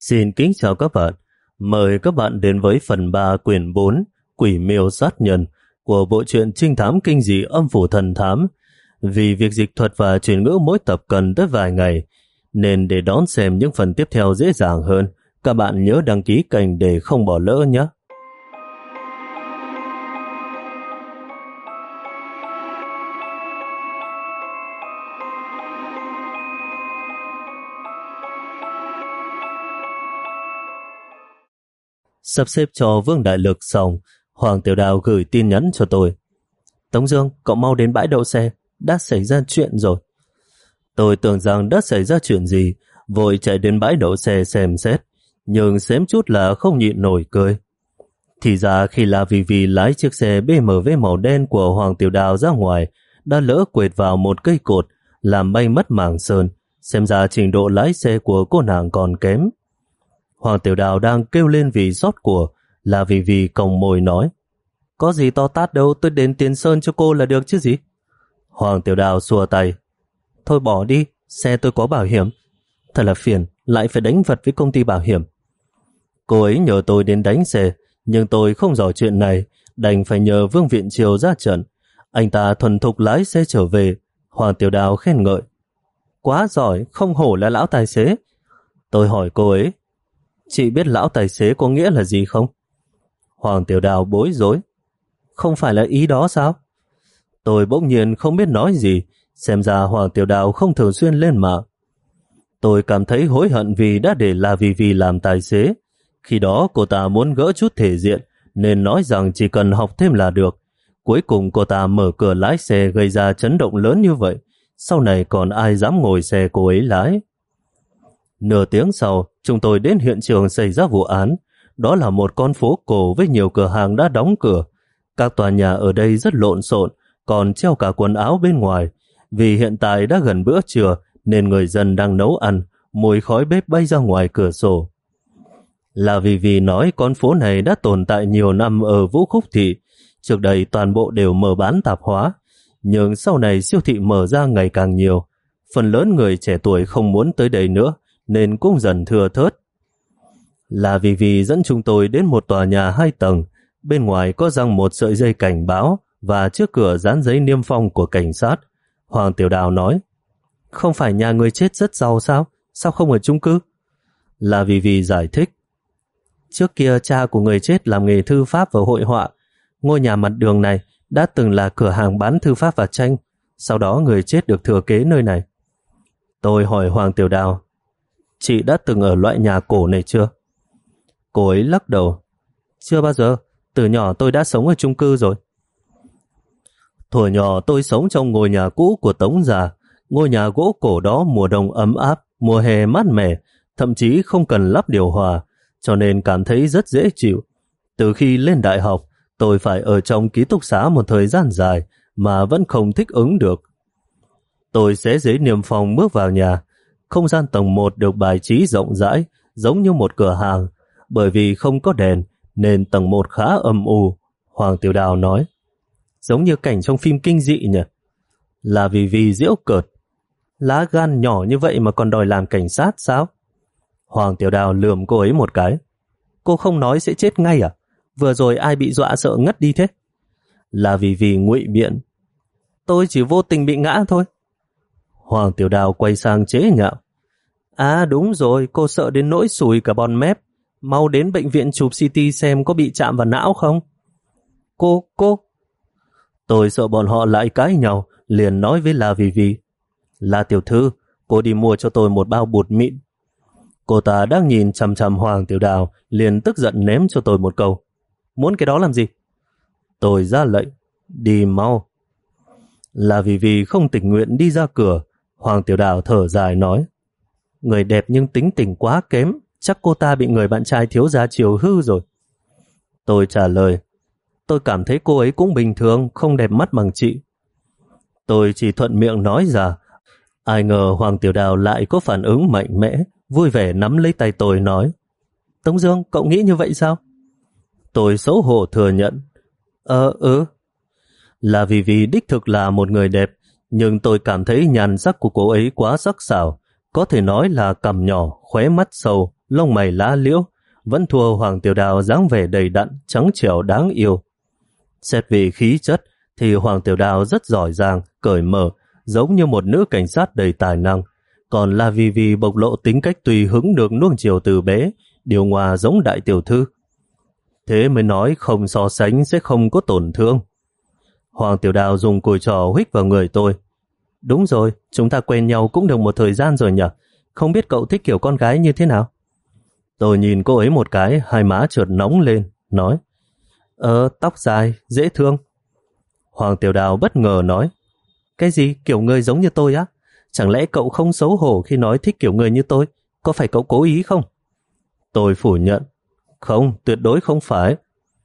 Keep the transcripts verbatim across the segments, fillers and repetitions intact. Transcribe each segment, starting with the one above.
Xin kính chào các bạn. Mời các bạn đến với phần ba quyển bốn Quỷ miêu sát nhân của bộ truyện trinh thám kinh dị Âm phủ thần thám. Vì việc dịch thuật và chuyển ngữ mỗi tập cần tới vài ngày, nên để đón xem những phần tiếp theo dễ dàng hơn, các bạn nhớ đăng ký kênh để không bỏ lỡ nhé. Sắp xếp cho Vương Đại Lực xong, Hoàng Tiểu Đào gửi tin nhắn cho tôi. Tống Dương, cậu mau đến bãi đậu xe, đã xảy ra chuyện rồi. Tôi tưởng rằng đã xảy ra chuyện gì, vội chạy đến bãi đậu xe xem xét, nhưng xém chút là không nhịn nổi cười. Thì ra khi là vì vì lái chiếc xe bê em vê màu đen của Hoàng Tiểu Đào ra ngoài, đã lỡ quệt vào một cây cột, làm bay mất mảng sơn, xem ra trình độ lái xe của cô nàng còn kém. Hoàng Tiểu Đào đang kêu lên vì rót của, là vì vì còng mồi nói: có gì to tát đâu, tôi đến Tiền Sơn cho cô là được chứ gì. Hoàng Tiểu Đào xua tay: thôi bỏ đi, xe tôi có bảo hiểm. Thật là phiền, lại phải đánh vật với công ty bảo hiểm. Cô ấy nhờ tôi đến đánh xe, nhưng tôi không giỏi chuyện này, đành phải nhờ Vương Viện Triều ra trận. Anh ta thuần thục lái xe trở về. Hoàng Tiểu Đào khen ngợi: quá giỏi, không hổ là lão tài xế. Tôi hỏi cô ấy: chị biết lão tài xế có nghĩa là gì không? Hoàng Tiểu Đào bối rối: không phải là ý đó sao? Tôi bỗng nhiên không biết nói gì, xem ra Hoàng Tiểu Đào không thường xuyên lên mạng. Tôi cảm thấy hối hận vì đã để La Vi Vi làm tài xế. Khi đó cô ta muốn gỡ chút thể diện, nên nói rằng chỉ cần học thêm là được. Cuối cùng cô ta mở cửa lái xe gây ra chấn động lớn như vậy. Sau này còn ai dám ngồi xe cô ấy lái? Nửa tiếng sau, chúng tôi đến hiện trường xảy ra vụ án. Đó là một con phố cổ với nhiều cửa hàng đã đóng cửa. Các tòa nhà ở đây rất lộn xộn, còn treo cả quần áo bên ngoài. Vì hiện tại đã gần bữa trưa nên người dân đang nấu ăn, mùi khói bếp bay ra ngoài cửa sổ. Là vì vì nói con phố này đã tồn tại nhiều năm ở Vũ Khúc Thị. Trước đây toàn bộ đều mở bán tạp hóa, nhưng sau này siêu thị mở ra ngày càng nhiều. Phần lớn người trẻ tuổi không muốn tới đây nữa, nên cũng dần thưa thớt. Là vì vì dẫn chúng tôi đến một tòa nhà hai tầng, bên ngoài có răng một sợi dây cảnh báo và trước cửa dán giấy niêm phong của cảnh sát. Hoàng Tiểu Đào nói: không phải nhà người chết rất giàu sao? Sao không ở chung cư? Là vì vì giải thích: trước kia cha của người chết làm nghề thư pháp và hội họa. Ngôi nhà mặt đường này đã từng là cửa hàng bán thư pháp và tranh. Sau đó người chết được thừa kế nơi này. Tôi hỏi Hoàng Tiểu Đào: chị đã từng ở loại nhà cổ này chưa? Cô ấy lắc đầu: chưa bao giờ, từ nhỏ tôi đã sống ở chung cư rồi. Thuở nhỏ tôi sống trong ngôi nhà cũ của Tống già. Ngôi nhà gỗ cổ đó mùa đông ấm áp, mùa hè mát mẻ, thậm chí không cần lắp điều hòa, cho nên cảm thấy rất dễ chịu. Từ khi lên đại học, tôi phải ở trong ký túc xá một thời gian dài mà vẫn không thích ứng được. Tôi xé giấy niêm phong bước vào nhà. Không gian tầng một được bài trí rộng rãi, giống như một cửa hàng. Bởi vì không có đèn, nên tầng một khá âm u. Hoàng Tiểu Đào nói: giống như cảnh trong phim kinh dị nhỉ? Là vì vì giễu cợt: lá gan nhỏ như vậy mà còn đòi làm cảnh sát sao? Hoàng Tiểu Đào lườm cô ấy một cái: cô không nói sẽ chết ngay à? Vừa rồi ai bị dọa sợ ngất đi thế? Là vì vì ngụy biện: tôi chỉ vô tình bị ngã thôi. Hoàng Tiểu Đào quay sang chế nhạo: à đúng rồi, cô sợ đến nỗi sùi cả bon mép. Mau đến bệnh viện chụp xê tê xem có bị chạm vào não không. Cô, cô... Tôi sợ bọn họ lại cãi nhau, liền nói với La Vi Vi: là tiểu thư, cô đi mua cho tôi một bao bột mịn. Cô ta đang nhìn chằm chằm Hoàng Tiểu Đào, liền tức giận ném cho tôi một câu: muốn cái đó làm gì? Tôi ra lệnh: đi mau. La Vi Vi không tình nguyện đi ra cửa. Hoàng Tiểu Đào thở dài nói: người đẹp nhưng tính tình quá kém, chắc cô ta bị người bạn trai thiếu gia chiều hư rồi. Tôi trả lời: tôi cảm thấy cô ấy cũng bình thường, không đẹp mắt bằng chị. Tôi chỉ thuận miệng nói ra. Ai ngờ Hoàng Tiểu Đào lại có phản ứng mạnh mẽ, vui vẻ nắm lấy tay tôi nói: Tống Dương, cậu nghĩ như vậy sao? Tôi xấu hổ thừa nhận: Ờ, ừ. Là vì vì đích thực là một người đẹp, nhưng tôi cảm thấy nhan sắc của cô ấy quá sắc sảo, có thể nói là cằm nhỏ, khóe mắt sâu, lông mày lá liễu, vẫn thua Hoàng Tiểu Đào dáng vẻ đầy đặn, trắng trẻo đáng yêu. Xét về khí chất thì Hoàng Tiểu Đào rất giỏi giang, cởi mở, giống như một nữ cảnh sát đầy tài năng. Còn La Vi Vi bộc lộ tính cách tùy hứng được nuông chiều từ bé, điều hòa giống đại tiểu thư. Thế mới nói không so sánh sẽ không có tổn thương. Hoàng Tiểu Đào dùng cùi trò huých vào người tôi. Đúng rồi, chúng ta quen nhau cũng được một thời gian rồi nhỉ? Không biết cậu thích kiểu con gái như thế nào? Tôi nhìn cô ấy một cái, hai má chợt nóng lên, nói: Ờ, tóc dài, dễ thương. Hoàng Tiểu Đào bất ngờ nói: Cái gì, kiểu người giống như tôi á? Chẳng lẽ cậu không xấu hổ khi nói thích kiểu người như tôi? Có phải cậu cố ý không? Tôi phủ nhận: Không, tuyệt đối không phải.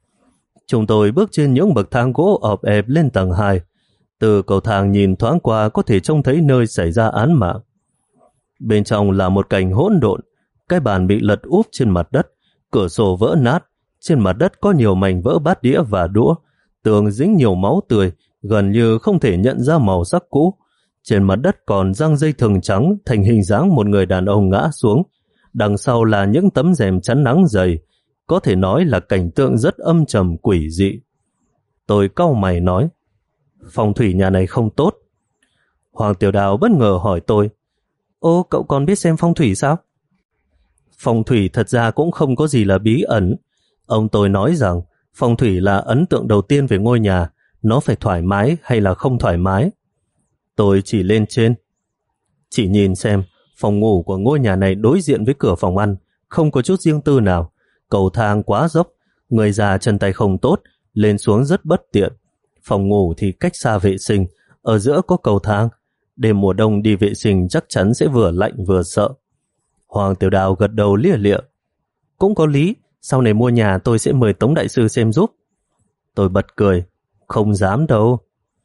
Chúng tôi bước trên những bậc thang gỗ ọp ẹp lên tầng hai. Từ cầu thang nhìn thoáng qua có thể trông thấy nơi xảy ra án mạng. Bên trong là một cảnh hỗn độn, cái bàn bị lật úp trên mặt đất, cửa sổ vỡ nát, trên mặt đất có nhiều mảnh vỡ bát đĩa và đũa, tường dính nhiều máu tươi, gần như không thể nhận ra màu sắc cũ. Trên mặt đất còn giăng dây thừng trắng thành hình dáng một người đàn ông ngã xuống, đằng sau là những tấm rèm chắn nắng dày, có thể nói là cảnh tượng rất âm trầm quỷ dị. Tôi cau mày nói: Phong thủy nhà này không tốt. Hoàng Tiểu Đào bất ngờ hỏi tôi: Ô, cậu còn biết xem phong thủy sao? Phong thủy thật ra cũng không có gì là bí ẩn. Ông tôi nói rằng phong thủy là ấn tượng đầu tiên về ngôi nhà, nó phải thoải mái hay là không thoải mái. Tôi chỉ lên trên. Chỉ nhìn xem, phòng ngủ của ngôi nhà này đối diện với cửa phòng ăn, không có chút riêng tư nào. Cầu thang quá dốc, người già chân tay không tốt, lên xuống rất bất tiện. Phòng ngủ thì cách xa vệ sinh, ở giữa có cầu thang. Đêm mùa đông đi vệ sinh chắc chắn sẽ vừa lạnh vừa sợ. Hoàng Tiểu Đào gật đầu lia lịa: Cũng có lý, sau này mua nhà tôi sẽ mời Tống đại sư xem giúp. Tôi bật cười: Không dám đâu.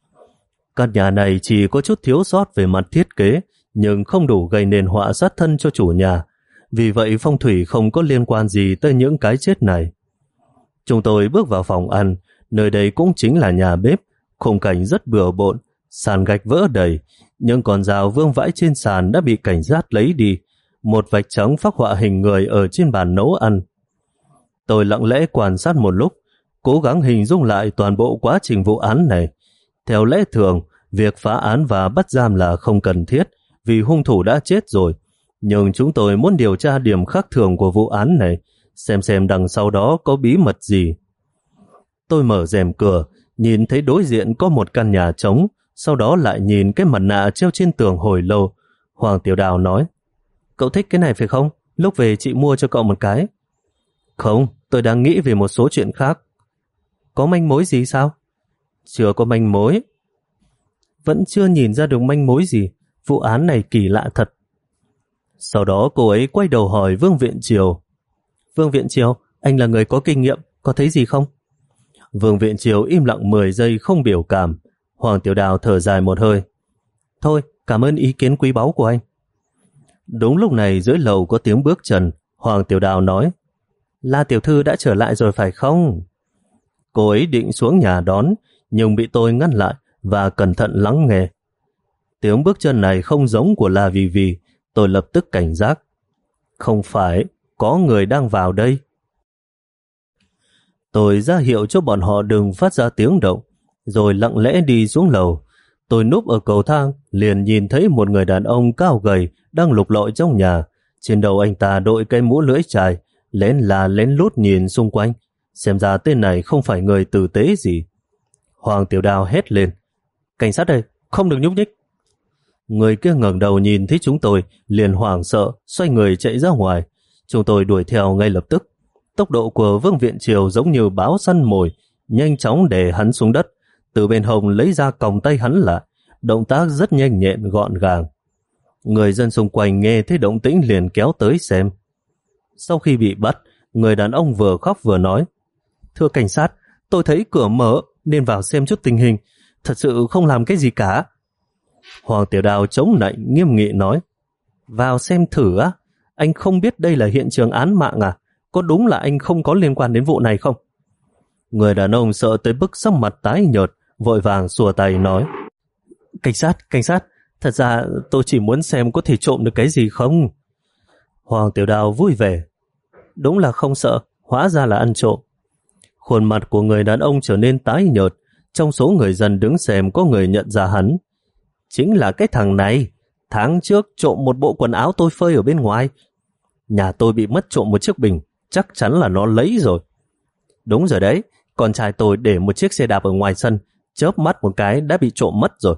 Căn nhà này chỉ có chút thiếu sót về mặt thiết kế, nhưng không đủ gây nên họa sát thân cho chủ nhà. Vì vậy phong thủy không có liên quan gì tới những cái chết này. Chúng tôi bước vào phòng ăn, nơi đây cũng chính là nhà bếp, khung cảnh rất bừa bộn, sàn gạch vỡ đầy, những con dao vương vãi trên sàn đã bị cảnh sát lấy đi, một vạch trắng phác họa hình người ở trên bàn nấu ăn. Tôi lặng lẽ quan sát một lúc, cố gắng hình dung lại toàn bộ quá trình vụ án này. Theo lẽ thường, việc phá án và bắt giam là không cần thiết vì hung thủ đã chết rồi. Nhưng chúng tôi muốn điều tra điểm khác thường của vụ án này, xem xem đằng sau đó có bí mật gì. Tôi mở rèm cửa, nhìn thấy đối diện có một căn nhà trống, sau đó lại nhìn cái mặt nạ treo trên tường hồi lâu. Hoàng Tiểu Đào nói: Cậu thích cái này phải không? Lúc về chị mua cho cậu một cái. Không, tôi đang nghĩ về một số chuyện khác. Có manh mối gì sao? Chưa có manh mối. Vẫn chưa nhìn ra được manh mối gì. Vụ án này kỳ lạ thật. Sau đó cô ấy quay đầu hỏi Vương Viện Triều: Vương Viện Triều, anh là người có kinh nghiệm, có thấy gì không? Vương Viện Triều im lặng mười giây không biểu cảm. Hoàng Tiểu Đào thở dài một hơi: Thôi, cảm ơn ý kiến quý báu của anh. Đúng lúc này dưới lầu có tiếng bước chân. Hoàng Tiểu Đào nói: La tiểu thư đã trở lại rồi phải không? Cô ấy định xuống nhà đón, nhưng bị tôi ngăn lại và cẩn thận lắng nghe. Tiếng bước chân này không giống của La Vi Vi. Tôi lập tức cảnh giác. Không phải, có người đang vào đây. Tôi ra hiệu cho bọn họ đừng phát ra tiếng động, rồi lặng lẽ đi xuống lầu. Tôi núp ở cầu thang, liền nhìn thấy một người đàn ông cao gầy đang lục lọi trong nhà. Trên đầu anh ta đội cái mũ lưỡi chai, lén là lén lút nhìn xung quanh. Xem ra tên này không phải người tử tế gì. Hoàng Tiểu Đào hét lên: Cảnh sát đây, không được nhúc nhích. Người kia ngẩng đầu nhìn thấy chúng tôi, liền hoảng sợ, xoay người chạy ra ngoài. Chúng tôi đuổi theo ngay lập tức. Tốc độ của Vương Viện Triều giống như báo săn mồi, nhanh chóng đè hắn xuống đất, từ bên hông lấy ra còng tay hắn lại, động tác rất nhanh nhẹn gọn gàng. Người dân xung quanh nghe thấy động tĩnh liền kéo tới xem. Sau khi bị bắt, người đàn ông vừa khóc vừa nói: Thưa cảnh sát, tôi thấy cửa mở nên vào xem chút tình hình, thật sự không làm cái gì cả. Hoàng Tiểu Đào chống nạnh nghiêm nghị nói: Vào xem thử á? Anh không biết đây là hiện trường án mạng à? Có đúng là anh không có liên quan đến vụ này không? Người đàn ông sợ tới bức sắc mặt tái nhợt, vội vàng xua tay nói: Cảnh sát, cảnh sát, thật ra tôi chỉ muốn xem có thể trộm được cái gì không. Hoàng Tiểu Đào vui vẻ: đúng là không sợ, hóa ra là ăn trộm. Khuôn mặt của người đàn ông trở nên tái nhợt, trong số người dân đứng xem có người nhận ra hắn. Chính là cái thằng này, tháng trước trộm một bộ quần áo tôi phơi ở bên ngoài. Nhà tôi bị mất trộm một chiếc bình, chắc chắn là nó lấy rồi. Đúng rồi đấy, con trai tôi để một chiếc xe đạp ở ngoài sân, chớp mắt một cái đã bị trộm mất rồi.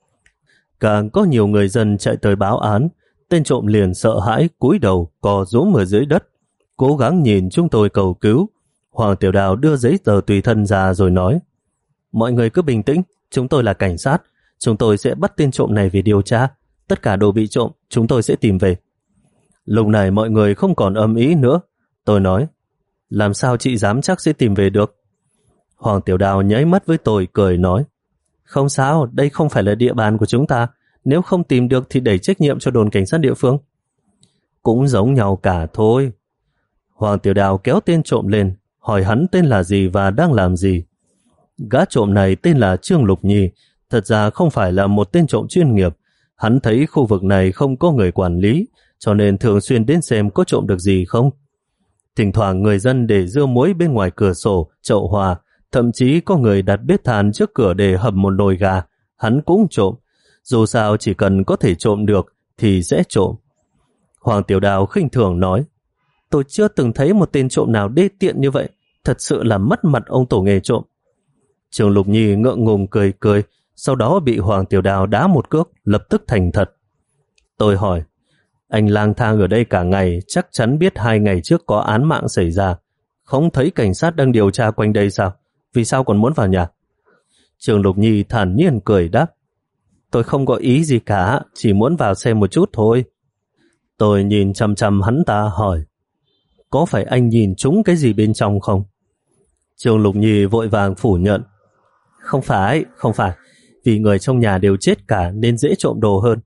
Càng có nhiều người dân chạy tới báo án, tên trộm liền sợ hãi cúi đầu cò rúm ở dưới đất, cố gắng nhìn chúng tôi cầu cứu. Hoàng Tiểu Đào đưa giấy tờ tùy thân ra rồi nói: mọi người cứ bình tĩnh, chúng tôi là cảnh sát, chúng tôi sẽ bắt tên trộm này về điều tra, tất cả đồ bị trộm chúng tôi sẽ tìm về. Lúc này mọi người không còn âm ý nữa. Tôi nói: làm sao chị dám chắc sẽ tìm về được? Hoàng Tiểu Đào nháy mắt với tôi cười nói: không sao, đây không phải là địa bàn của chúng ta, nếu không tìm được thì đẩy trách nhiệm cho đồn cảnh sát địa phương. Cũng giống nhau cả thôi. Hoàng Tiểu Đào kéo tên trộm lên, hỏi hắn tên là gì và đang làm gì. Gã trộm này tên là Trương Lục Nhi, thật ra không phải là một tên trộm chuyên nghiệp. Hắn thấy khu vực này không có người quản lý, cho nên thường xuyên đến xem có trộm được gì không. Thỉnh thoảng người dân để dưa muối bên ngoài cửa sổ, chậu hoa, thậm chí có người đặt bếp than trước cửa để hầm một nồi gà, hắn cũng trộm. Dù sao chỉ cần có thể trộm được thì sẽ trộm. Hoàng Tiểu Đào khinh thường nói: tôi chưa từng thấy một tên trộm nào đê tiện như vậy, thật sự là mất mặt ông tổ nghề trộm. Trương Lục Nhi ngượng ngùng cười cười, sau đó bị Hoàng Tiểu Đào đá một cước, lập tức thành thật. Tôi hỏi: anh lang thang ở đây cả ngày, chắc chắn biết hai ngày trước có án mạng xảy ra, không thấy cảnh sát đang điều tra quanh đây sao? Vì sao còn muốn vào nhà? Trương Lục Nhi thản nhiên cười đáp: tôi không có ý gì cả, chỉ muốn vào xem một chút thôi. Tôi nhìn chăm chăm hắn ta hỏi: có phải anh nhìn trúng cái gì bên trong không? Trương Lục Nhi vội vàng phủ nhận: không phải, không phải, vì người trong nhà đều chết cả nên dễ trộm đồ hơn.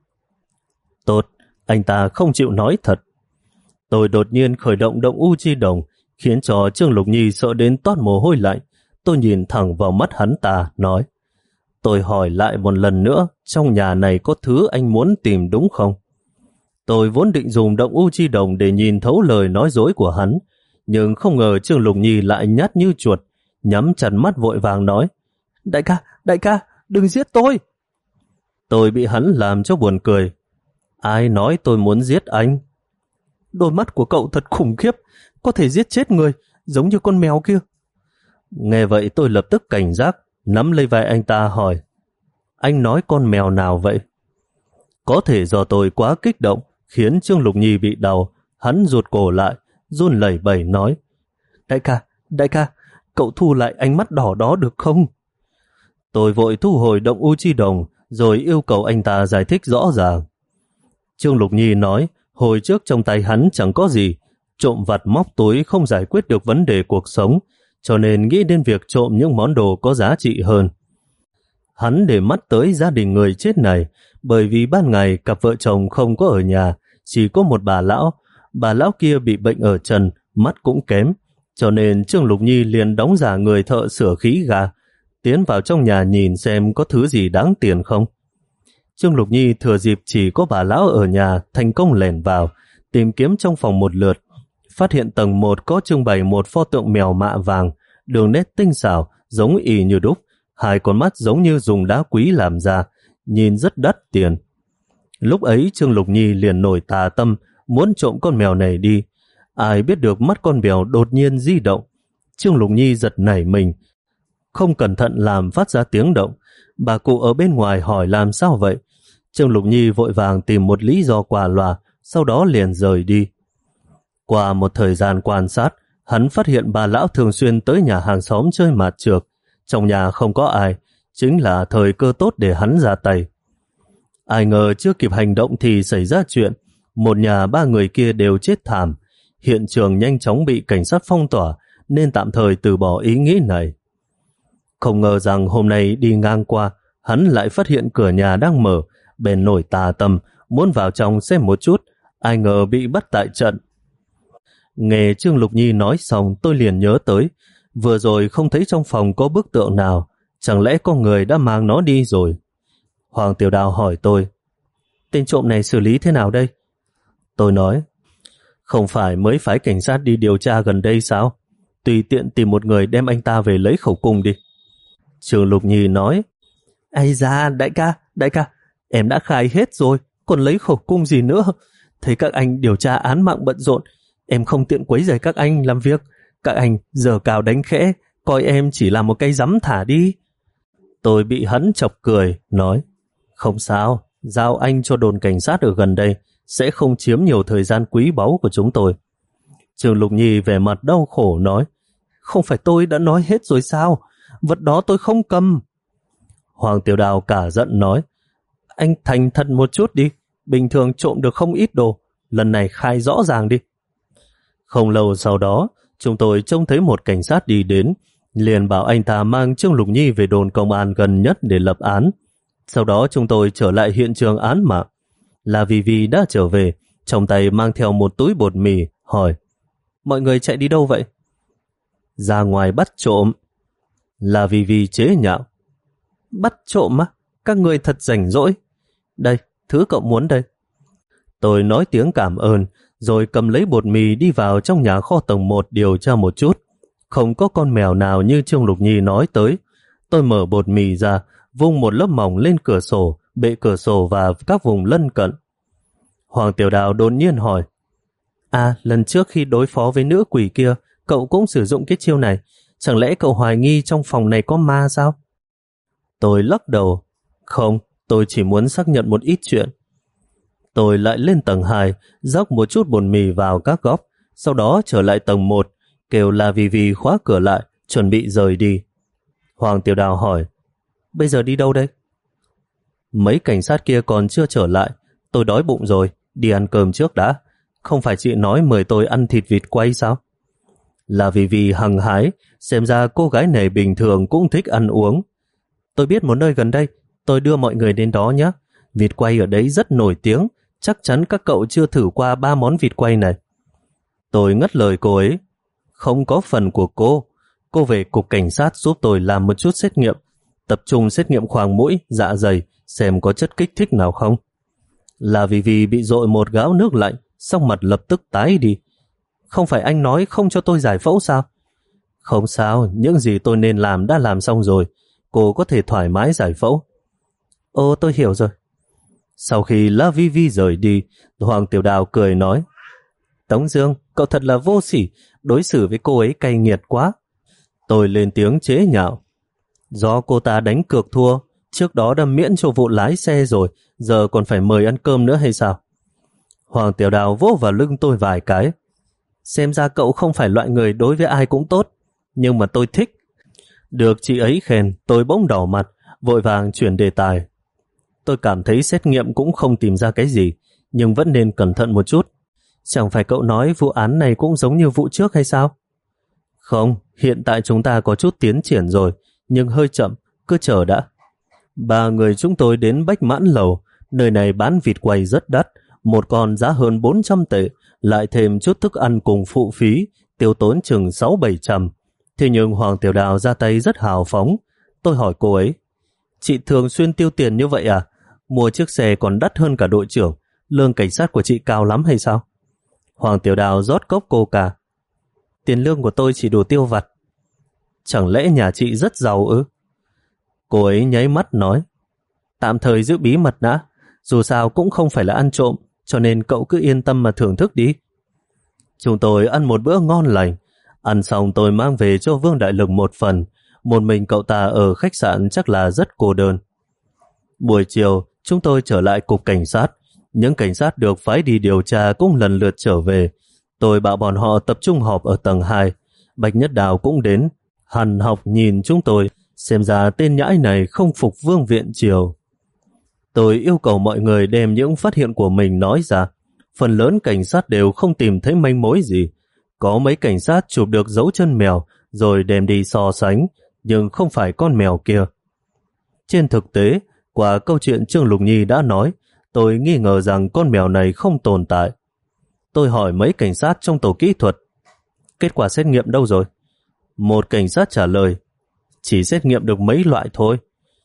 Tốt, anh ta không chịu nói thật. Tôi đột nhiên khởi động động u chi đồng, khiến cho Trương Lục Nhi sợ đến toát mồ hôi lạnh. Tôi nhìn thẳng vào mắt hắn ta, nói: tôi hỏi lại một lần nữa, trong nhà này có thứ anh muốn tìm đúng không? Tôi vốn định dùng động u chi đồng để nhìn thấu lời nói dối của hắn, nhưng không ngờ Trương Lục Nhi lại nhát như chuột, nhắm chặt mắt vội vàng nói: đại ca, đại ca, đừng giết tôi. Tôi bị hắn làm cho buồn cười. Ai nói tôi muốn giết anh? Đôi mắt của cậu thật khủng khiếp, có thể giết chết người, giống như con mèo kia. Nghe vậy tôi lập tức cảnh giác, nắm lấy vai anh ta hỏi: anh nói con mèo nào vậy? Có thể do tôi quá kích động, khiến Trương Lục Nhi bị đau, hắn rụt cổ lại, run lẩy bẩy nói: đại ca, đại ca, cậu thu lại ánh mắt đỏ đó được không? Tôi vội thu hồi động u chi đồng, rồi yêu cầu anh ta giải thích rõ ràng. Trương Lục Nhi nói hồi trước trong tay hắn chẳng có gì, trộm vặt móc túi không giải quyết được vấn đề cuộc sống, cho nên nghĩ đến việc trộm những món đồ có giá trị hơn. Hắn để mắt tới gia đình người chết này, bởi vì ban ngày cặp vợ chồng không có ở nhà, chỉ có một bà lão. Bà lão kia bị bệnh ở chân, mắt cũng kém, cho nên Trương Lục Nhi liền đóng giả người thợ sửa khí ga, tiến vào trong nhà nhìn xem có thứ gì đáng tiền không. Trương Lục Nhi thừa dịp chỉ có bà lão ở nhà, thành công lẻn vào, tìm kiếm trong phòng một lượt, phát hiện tầng một có trưng bày một pho tượng mèo mạ vàng, đường nét tinh xảo, giống y như đúc, hai con mắt giống như dùng đá quý làm ra, nhìn rất đắt tiền. Lúc ấy Trương Lục Nhi liền nổi tà tâm, muốn trộm con mèo này đi. Ai biết được mắt con mèo đột nhiên di động. Trương Lục Nhi giật nảy mình, không cẩn thận làm phát ra tiếng động. Bà cụ ở bên ngoài hỏi làm sao vậy. Trương Lục Nhi vội vàng tìm một lý do qua loa, sau đó liền rời đi. Qua một thời gian quan sát, hắn phát hiện bà lão thường xuyên tới nhà hàng xóm chơi mạt trược. Trong nhà không có ai, chính là thời cơ tốt để hắn ra tay. Ai ngờ chưa kịp hành động thì xảy ra chuyện. Một nhà ba người kia đều chết thảm. Hiện trường nhanh chóng bị cảnh sát phong tỏa, nên tạm thời từ bỏ ý nghĩ này. Không ngờ rằng hôm nay đi ngang qua, hắn lại phát hiện cửa nhà đang mở, bèn nổi tà tâm, muốn vào trong xem một chút, ai ngờ bị bắt tại trận. Nghe Trương Lục Nhi nói xong, tôi liền nhớ tới, vừa rồi không thấy trong phòng có bức tượng nào, chẳng lẽ có người đã mang nó đi rồi? Hoàng Tiểu Đào hỏi tôi: tên trộm này xử lý thế nào đây? Tôi nói: Không phải mới phái cảnh sát đi điều tra gần đây sao? Tùy tiện tìm một người đem anh ta về lấy khẩu cung đi. Trương Lục Nhi nói, ây da, đại ca, đại ca, em đã khai hết rồi, còn lấy khẩu cung gì nữa? Thấy các anh điều tra án mạng bận rộn, em không tiện quấy rầy các anh làm việc. Các anh giờ cào đánh khẽ, coi em chỉ là một cây rắm thả đi. Tôi bị hắn chọc cười, nói, không sao, giao anh cho đồn cảnh sát ở gần đây, sẽ không chiếm nhiều thời gian quý báu của chúng tôi. Trương Lục Nhi vẻ mặt đau khổ nói, không phải tôi đã nói hết rồi sao? Vật đó tôi không cầm. Hoàng Tiểu Đào cả giận nói, anh thành thật một chút đi, bình thường trộm được không ít đồ, lần này khai rõ ràng đi. Không lâu sau đó, chúng tôi trông thấy một cảnh sát đi đến, liền bảo anh ta mang Trương Lục Nhi về đồn công an gần nhất để lập án. Sau đó chúng tôi trở lại hiện trường án mạng. Là vì vì đã trở về, trong tay mang theo một túi bột mì, hỏi, mọi người chạy đi đâu vậy? Ra ngoài bắt trộm. Là vì vì chế nhạo. Bắt trộm á? Các người thật rảnh rỗi. Đây, thứ cậu muốn đây. Tôi nói tiếng cảm ơn, rồi cầm lấy bột mì đi vào trong nhà kho tầng một điều tra một chút. Không có con mèo nào như Trương Lục Nhi nói tới. Tôi mở bột mì ra, vung một lớp mỏng lên cửa sổ, bệ cửa sổ và các vùng lân cận. Hoàng Tiểu Đào đột nhiên hỏi, à, lần trước khi đối phó với nữ quỷ kia, cậu cũng sử dụng cái chiêu này. Chẳng lẽ cậu hoài nghi trong phòng này có ma sao? Tôi lắc đầu. Không, tôi chỉ muốn xác nhận một ít chuyện. Tôi lại lên tầng hai, rắc một chút bột mì vào các góc, sau đó trở lại tầng một, kêu là vì vì khóa cửa lại, chuẩn bị rời đi. Hoàng Tiểu Đào hỏi, bây giờ đi đâu đây? Mấy cảnh sát kia còn chưa trở lại, tôi đói bụng rồi, đi ăn cơm trước đã. Không phải chị nói mời tôi ăn thịt vịt quay sao? Là vì vì hăng hái, xem ra cô gái này bình thường cũng thích ăn uống. Tôi biết một nơi gần đây, tôi đưa mọi người đến đó nhé. Vịt quay ở đấy rất nổi tiếng, chắc chắn các cậu chưa thử qua ba món vịt quay này. Tôi ngắt lời cô ấy, không có phần của cô. Cô về cục cảnh sát giúp tôi làm một chút xét nghiệm, tập trung xét nghiệm khoang mũi, dạ dày, xem có chất kích thích nào không. Là vì vì bị dội một gáo nước lạnh, sắc mặt lập tức tái đi. Không phải anh nói không cho tôi giải phẫu sao? Không sao, những gì tôi nên làm đã làm xong rồi. Cô có thể thoải mái giải phẫu. Ồ, tôi hiểu rồi. Sau khi La Vi Vi rời đi, Hoàng Tiểu Đào cười nói, Tống Dương, cậu thật là vô sỉ, đối xử với cô ấy cay nghiệt quá. Tôi lên tiếng chế nhạo. Do cô ta đánh cược thua, trước đó đã miễn cho vụ lái xe rồi, giờ còn phải mời ăn cơm nữa hay sao? Hoàng Tiểu Đào vỗ vào lưng tôi vài cái. Xem ra cậu không phải loại người đối với ai cũng tốt, nhưng mà tôi thích. Được chị ấy khen, tôi bỗng đỏ mặt, vội vàng chuyển đề tài. Tôi cảm thấy xét nghiệm cũng không tìm ra cái gì, nhưng vẫn nên cẩn thận một chút. Chẳng phải cậu nói vụ án này cũng giống như vụ trước hay sao? Không, hiện tại chúng ta có chút tiến triển rồi, nhưng hơi chậm, cứ chờ đã. Ba người chúng tôi đến Bách Mãn Lầu, nơi này bán vịt quay rất đắt, một con giá hơn bốn trăm tệ, lại thêm chút thức ăn cùng phụ phí, tiêu tốn chừng sáu bảy trăm. Thế nhưng Hoàng Tiểu Đào ra tay rất hào phóng. Tôi hỏi cô ấy, chị thường xuyên tiêu tiền như vậy à? Mua chiếc xe còn đắt hơn cả đội trưởng, lương cảnh sát của chị cao lắm hay sao? Hoàng Tiểu Đào rót cốc coca. Tiền lương của tôi chỉ đủ tiêu vặt. Chẳng lẽ nhà chị rất giàu ư? Cô ấy nháy mắt nói, tạm thời giữ bí mật đã, dù sao cũng không phải là ăn trộm, cho nên cậu cứ yên tâm mà thưởng thức đi. Chúng tôi ăn một bữa ngon lành, ăn xong tôi mang về cho Vương Đại Lực một phần, một mình cậu ta ở khách sạn chắc là rất cô đơn. Buổi chiều, chúng tôi trở lại cục cảnh sát, những cảnh sát được phái đi điều tra cũng lần lượt trở về. Tôi bảo bọn họ tập trung họp ở tầng hai, Bạch Nhất Đào cũng đến, hằn học nhìn chúng tôi, xem ra tên nhãi này không phục Vương Viện Triều. Tôi yêu cầu mọi người đem những phát hiện của mình nói ra. Phần lớn cảnh sát đều không tìm thấy manh mối gì. Có mấy cảnh sát chụp được dấu chân mèo rồi đem đi so sánh, nhưng không phải con mèo kia. Trên thực tế, qua câu chuyện Trương Lục Nhi đã nói, tôi nghi ngờ rằng con mèo này không tồn tại. Tôi hỏi mấy cảnh sát trong tổ kỹ thuật, kết quả xét nghiệm đâu rồi? Một cảnh sát trả lời, chỉ xét nghiệm được mấy loại thôi.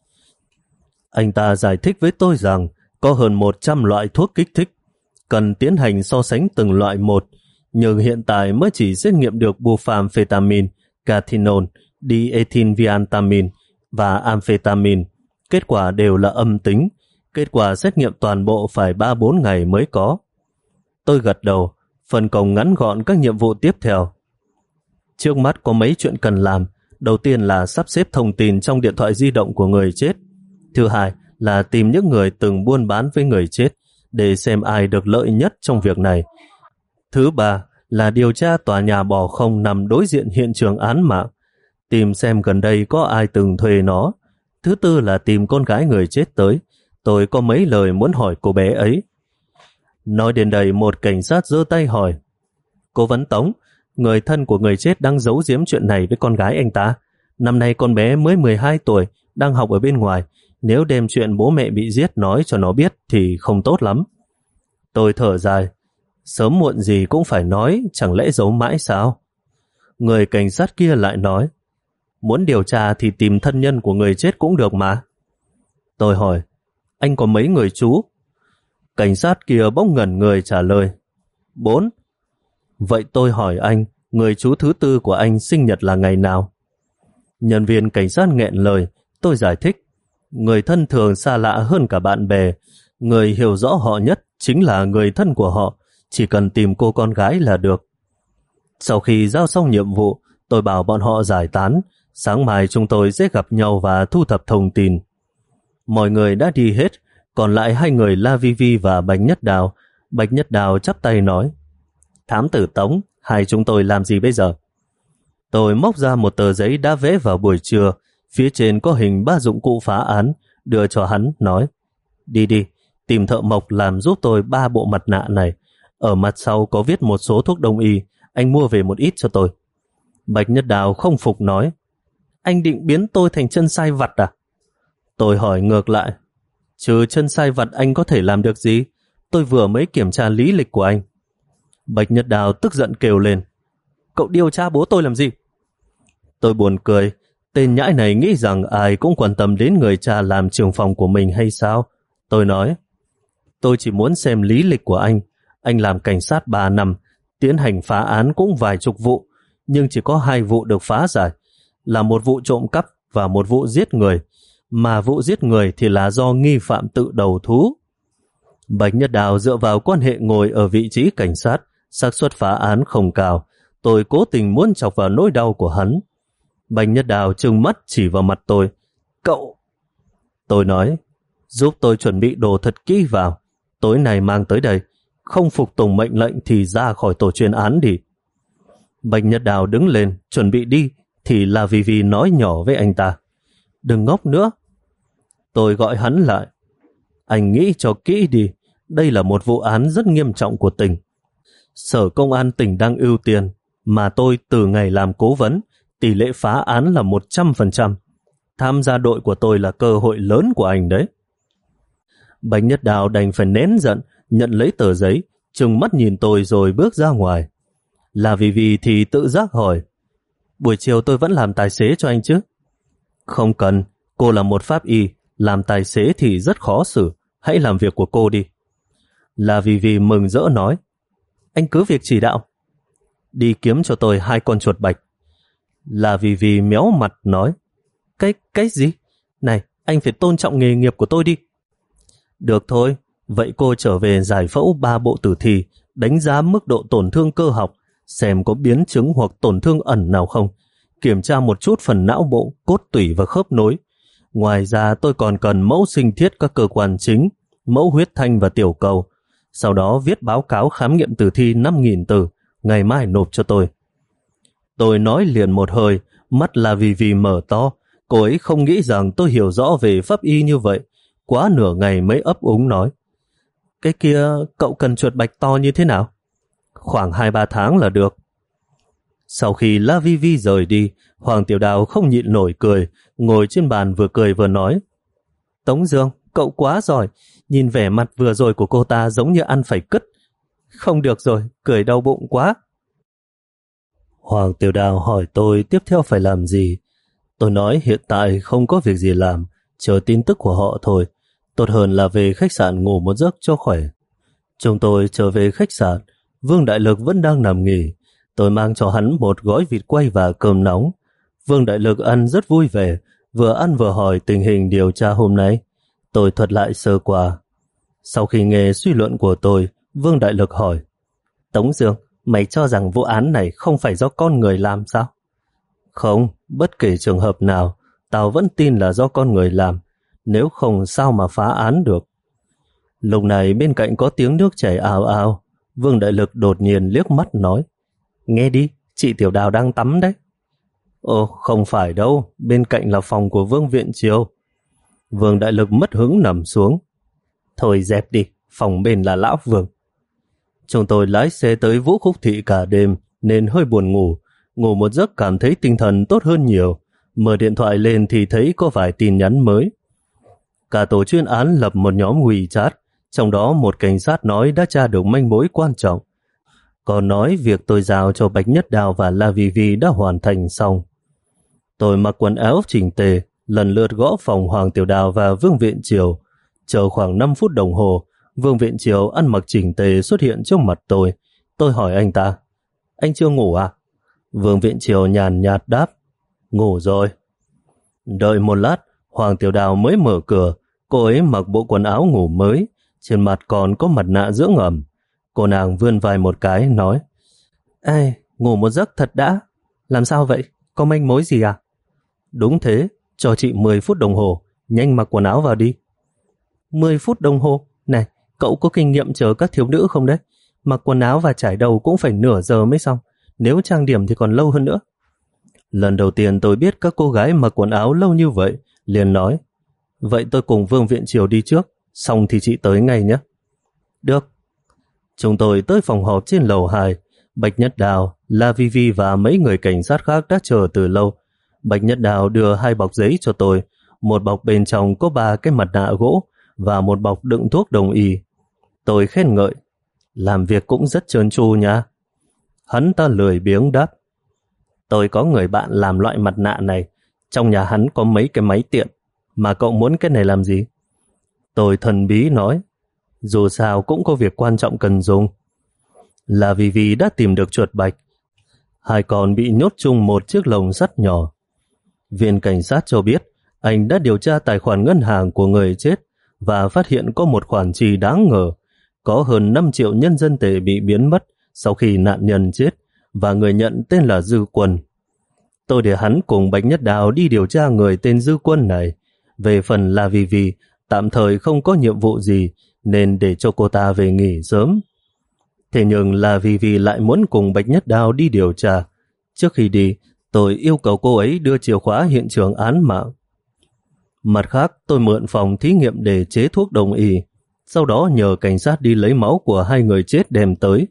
Anh ta giải thích với tôi rằng có hơn một trăm loại thuốc kích thích, cần tiến hành so sánh từng loại một. nhưng hiện tại mới chỉ xét nghiệm được bufamphetamine, cathinol, diethylviantamin và amphetamine. Kết quả đều là âm tính. Kết quả xét nghiệm toàn bộ phải ba bốn ngày mới có. Tôi gật đầu, phân công ngắn gọn các nhiệm vụ tiếp theo. Trước mắt có mấy chuyện cần làm. Đầu tiên là sắp xếp thông tin trong điện thoại di động của người chết. Thứ hai là tìm những người từng buôn bán với người chết để xem ai được lợi nhất trong việc này. Thứ ba là điều tra tòa nhà bò không nằm đối diện hiện trường án mạng, tìm xem gần đây có ai từng thuê nó. Thứ tư là tìm con gái người chết tới. Tôi có mấy lời muốn hỏi cô bé ấy. Nói đến đây, một cảnh sát giơ tay hỏi: Cố vấn Tống, người thân của người chết đang giấu giếm chuyện này với con gái anh ta. Năm nay con bé mới mười hai tuổi, đang học ở bên ngoài. Nếu đem chuyện bố mẹ bị giết nói cho nó biết thì không tốt lắm. Tôi thở dài. Sớm muộn gì cũng phải nói, chẳng lẽ giấu mãi sao? Người cảnh sát kia lại nói: Muốn điều tra thì tìm thân nhân của người chết cũng được mà. Tôi hỏi: Anh có mấy người chú? Cảnh sát kia bỗng ngẩn người trả lời: Bốn. Vậy tôi hỏi anh, người chú thứ tư của anh sinh nhật là ngày nào? Nhân viên cảnh sát nghẹn lời. Tôi giải thích: Người thân thường xa lạ hơn cả bạn bè. Người hiểu rõ họ nhất chính là người thân của họ. Chỉ cần tìm cô con gái là được. Sau khi giao xong nhiệm vụ, tôi bảo bọn họ giải tán. Sáng mai chúng tôi sẽ gặp nhau và thu thập thông tin. Mọi người đã đi hết, còn lại hai người La Vi Vi và Bạch Nhất Đào. Bạch Nhất Đào chắp tay nói: Thám tử Tống, hai chúng tôi làm gì bây giờ? Tôi móc ra một tờ giấy đã vẽ vào buổi trưa, phía trên có hình ba dụng cụ phá án, đưa cho hắn, nói: Đi đi, tìm thợ mộc làm giúp tôi ba bộ mặt nạ này. Ở mặt sau có viết một số thuốc đông y, anh mua về một ít cho tôi. Bạch Nhất Đào không phục nói: Anh định biến tôi thành chân sai vặt à? Tôi hỏi ngược lại: Trừ chân sai vặt anh có thể làm được gì? Tôi vừa mới kiểm tra lý lịch của anh. Bạch Nhất Đào tức giận kêu lên: Cậu điều tra bố tôi làm gì? Tôi buồn cười. Tên nhãi này nghĩ rằng ai cũng quan tâm đến người cha làm trưởng phòng của mình hay sao? Tôi nói: Tôi chỉ muốn xem lý lịch của anh. Anh làm cảnh sát ba năm, tiến hành phá án cũng vài chục vụ, nhưng chỉ có hai vụ được phá giải, là một vụ trộm cắp và một vụ giết người, mà vụ giết người thì là do nghi phạm tự đầu thú. Bạch Nhất Đào dựa vào quan hệ ngồi ở vị trí cảnh sát, xác suất phá án không cao. Tôi cố tình muốn chọc vào nỗi đau của hắn. Bạch Nhất Đào trừng mắt chỉ vào mặt tôi: Cậu! Tôi nói: Giúp tôi chuẩn bị đồ thật kỹ vào, tối nay mang tới đây. Không phục tùng mệnh lệnh thì ra khỏi tổ chuyên án đi. Bạch Nhất Đào đứng lên chuẩn bị đi thì La Vi Vi nói nhỏ với anh ta: Đừng ngốc nữa. Tôi gọi hắn lại: Anh nghĩ cho kỹ đi, đây là một vụ án rất nghiêm trọng của tỉnh. Sở Công an tỉnh đang ưu tiên, mà tôi từ ngày làm cố vấn, tỷ lệ phá án là một trăm phần trăm. Tham gia đội của tôi là cơ hội lớn của anh đấy. Bạch Nhất Đào đành phải nén giận, nhận lấy tờ giấy, trừng mắt nhìn tôi rồi bước ra ngoài. La Vi Vi thì tự giác hỏi: Buổi chiều tôi vẫn làm tài xế cho anh chứ? Không cần, cô là một pháp y, làm tài xế thì rất khó xử, hãy làm việc của cô đi. La Vi Vi mừng rỡ nói: Anh cứ việc chỉ đạo. Đi kiếm cho tôi hai con chuột bạch. La Vi Vi méo mặt nói: Cái, cái gì? Này, anh phải tôn trọng nghề nghiệp của tôi đi. Được thôi, vậy cô trở về giải phẫu ba bộ tử thi, đánh giá mức độ tổn thương cơ học, xem có biến chứng hoặc tổn thương ẩn nào không, kiểm tra một chút phần não bộ, cốt tủy và khớp nối. Ngoài ra tôi còn cần mẫu sinh thiết các cơ quan chính, mẫu huyết thanh và tiểu cầu. Sau đó viết báo cáo khám nghiệm tử thi năm nghìn từ, ngày mai nộp cho tôi. Tôi nói liền một hơi, mắt La Vi Vi mở to. Cô ấy không nghĩ rằng tôi hiểu rõ về pháp y như vậy. Quá nửa ngày mới ấp úng nói: Cái kia cậu cần chuột bạch to như thế nào? Khoảng hai ba tháng là được. Sau khi La Vi Vi rời đi, Hoàng Tiểu Đào không nhịn nổi cười, ngồi trên bàn vừa cười vừa nói: Tống Dương, cậu quá giỏi, nhìn vẻ mặt vừa rồi của cô ta giống như ăn phải cứt. Không được rồi, cười đau bụng quá. Hoàng Tiểu Đào hỏi tôi tiếp theo phải làm gì. Tôi nói hiện tại không có việc gì làm, chờ tin tức của họ thôi. Tốt hơn là về khách sạn ngủ một giấc cho khỏe. Chúng tôi trở về khách sạn. Vương Đại Lực vẫn đang nằm nghỉ. Tôi mang cho hắn một gói vịt quay và cơm nóng. Vương Đại Lực ăn rất vui vẻ, vừa ăn vừa hỏi tình hình điều tra hôm nay. Tôi thuật lại sơ qua. Sau khi nghe suy luận của tôi, Vương Đại Lực hỏi: Tống Dương, mày cho rằng vụ án này không phải do con người làm sao? Không, bất kể trường hợp nào, tao vẫn tin là do con người làm. Nếu không sao mà phá án được. Lúc này bên cạnh có tiếng nước chảy ào ào. Vương Đại Lực đột nhiên liếc mắt nói: Nghe đi, chị Tiểu Đào đang tắm đấy. Ồ, không phải đâu, bên cạnh là phòng của Vương Viện Triều. Vương Đại Lực mất hứng nằm xuống. Thôi dẹp đi, phòng bên là Lão Vương. Chúng tôi lái xe tới Vũ Khúc Thị cả đêm nên hơi buồn ngủ. Ngủ một giấc cảm thấy tinh thần tốt hơn nhiều. Mở điện thoại lên thì thấy có vài tin nhắn mới. Cả tổ chuyên án lập một nhóm WeChat, trong đó một cảnh sát nói đã tra được manh mối quan trọng. Còn nói việc tôi giao cho Bạch Nhất Đào và La Vi Vi đã hoàn thành xong. Tôi mặc quần áo chỉnh tề, lần lượt gõ phòng Hoàng Tiểu Đào và Vương Viện Triều. Chờ khoảng năm phút đồng hồ, Vương Viện Triều ăn mặc chỉnh tề xuất hiện trước mặt tôi. Tôi hỏi anh ta: Anh chưa ngủ à? Vương Viện Triều nhàn nhạt đáp: Ngủ rồi. Đợi một lát, Hoàng Tiểu Đào mới mở cửa. Cô ấy mặc bộ quần áo ngủ mới, trên mặt còn có mặt nạ dưỡng ẩm. Cô nàng vươn vai một cái nói: Ê, ngủ một giấc thật đã. Làm sao vậy? Có manh mối gì à? Đúng thế, cho chị mười phút đồng hồ, nhanh mặc quần áo vào đi. mười phút đồng hồ? Này, cậu có kinh nghiệm chờ các thiếu nữ không đấy? Mặc quần áo và trải đầu cũng phải nửa giờ mới xong, nếu trang điểm thì còn lâu hơn nữa. Lần đầu tiên tôi biết các cô gái mặc quần áo lâu như vậy, liền nói: Vậy tôi cùng Vương Viện Triều đi trước, xong thì chị tới ngay nhé. Được. Chúng tôi tới phòng họp trên lầu hai. Bạch Nhất Đào, La Vi Vi và mấy người cảnh sát khác đã chờ từ lâu. Bạch Nhất Đào đưa hai bọc giấy cho tôi. Một bọc bên trong có ba cái mặt nạ gỗ và một bọc đựng thuốc đông y. Tôi khen ngợi: Làm việc cũng rất trơn tru nha. Hắn ta lười biếng đáp: Tôi có người bạn làm loại mặt nạ này. Trong nhà hắn có mấy cái máy tiện. Mà cậu muốn cái này làm gì? Tôi thần bí nói: Dù sao cũng có việc quan trọng cần dùng. Là vì vì đã tìm được chuột bạch. Hai con bị nhốt chung một chiếc lồng sắt nhỏ. Viên cảnh sát cho biết anh đã điều tra tài khoản ngân hàng của người chết và phát hiện có một khoản chi đáng ngờ. Có hơn năm triệu nhân dân tệ bị biến mất sau khi nạn nhân chết, và người nhận tên là Dư Quân. Tôi để hắn cùng Bạch Nhất Đào đi điều tra người tên Dư Quân này. Về phần là vì vì tạm thời không có nhiệm vụ gì nên để cho cô ta về nghỉ sớm. Thế nhưng là vì vì lại muốn cùng Bạch Nhất Đào đi điều tra. Trước khi đi, tôi yêu cầu cô ấy đưa chìa khóa hiện trường án mạng. Mặt khác, tôi mượn phòng thí nghiệm để chế thuốc đông y, sau đó nhờ cảnh sát đi lấy máu của hai người chết đem tới.